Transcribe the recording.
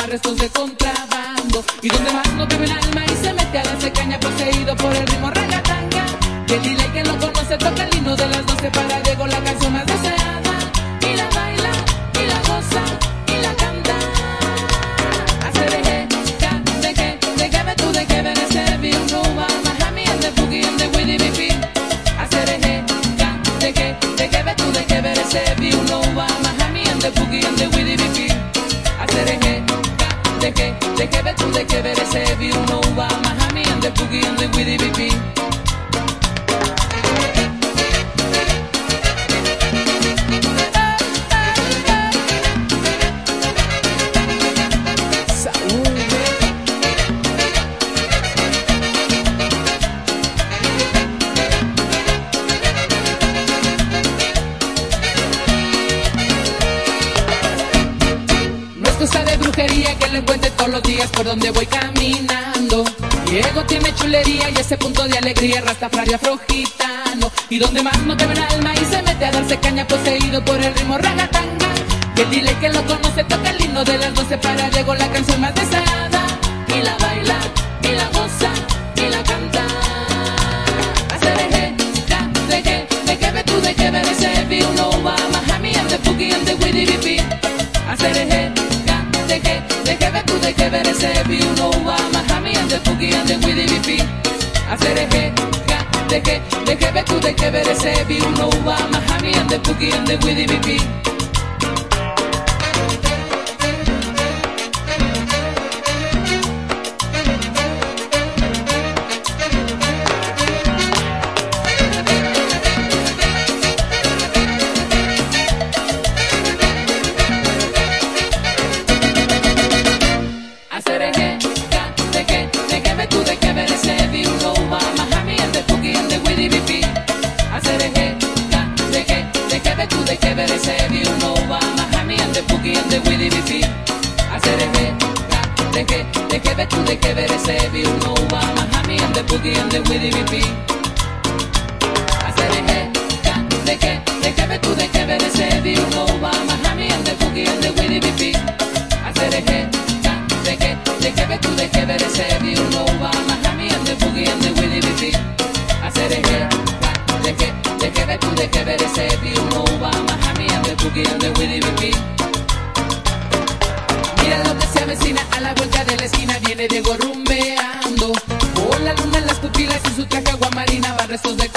restos de contrabando. Y donde más no cabe el alma y se mete a darse caña, poseído por el ritmo ragatanga. Y el delay que lo conoce toca el himno de las 12 para Diego, la canción más deseada. Y la baila, y la goza, y la canta. Hace de que, de que ve tú, de que ver ese view, no va, Miami and the boogie and the Willy BP. Hace de que ve tú, de que ver ese view, no va, Miami and the boogie and the Willy BP. Hace de que ve tú, de que ver ese view, no va, Miami and the boogie and the Willy BP. Cosa de brujería que le encuentre todos los días por donde voy caminando. Diego tiene chulería y ese punto de alegría, Rastafari afrogitano. Y donde más no cabe el alma y se mete a darse caña, poseído por el ritmo ragatanga. Y el dile que lo conoce toca el himno de las 12 para Diego, la canción más deseada. Y la baila, y la goza, y la canta. Hace de que ve tú, de que ver ese view, no va, Miami and the boogie and the Willy BP. Hace de que ve tú, de que ver ese view, no va, Miami and the boogie and the Willy BP. Hace de que ve tú, de que ver ese view, no va, Miami and the boogie and the Willy BP. De que ver ese view, no va, Miami and the boogie and the Willy BP. Hace de que ve tú, de que ver ese view, no va, Miami and the boogie and the Willy BP. Hace de que ve tú, de que ver ese view, no va, Miami and the boogie and the Willy BP. Hace de que ve tú, de que ver ese view, no va, Miami and the boogie and the Willy BP. Hace de que ve tú, de que ver ese view, no va, Miami and the boogie and the Willy BP. Mira lo que se avecina a la vuelta de la esquina, viene Diego rumbeando. Con la luna en las pupilas y su traje aguamarina, va restos de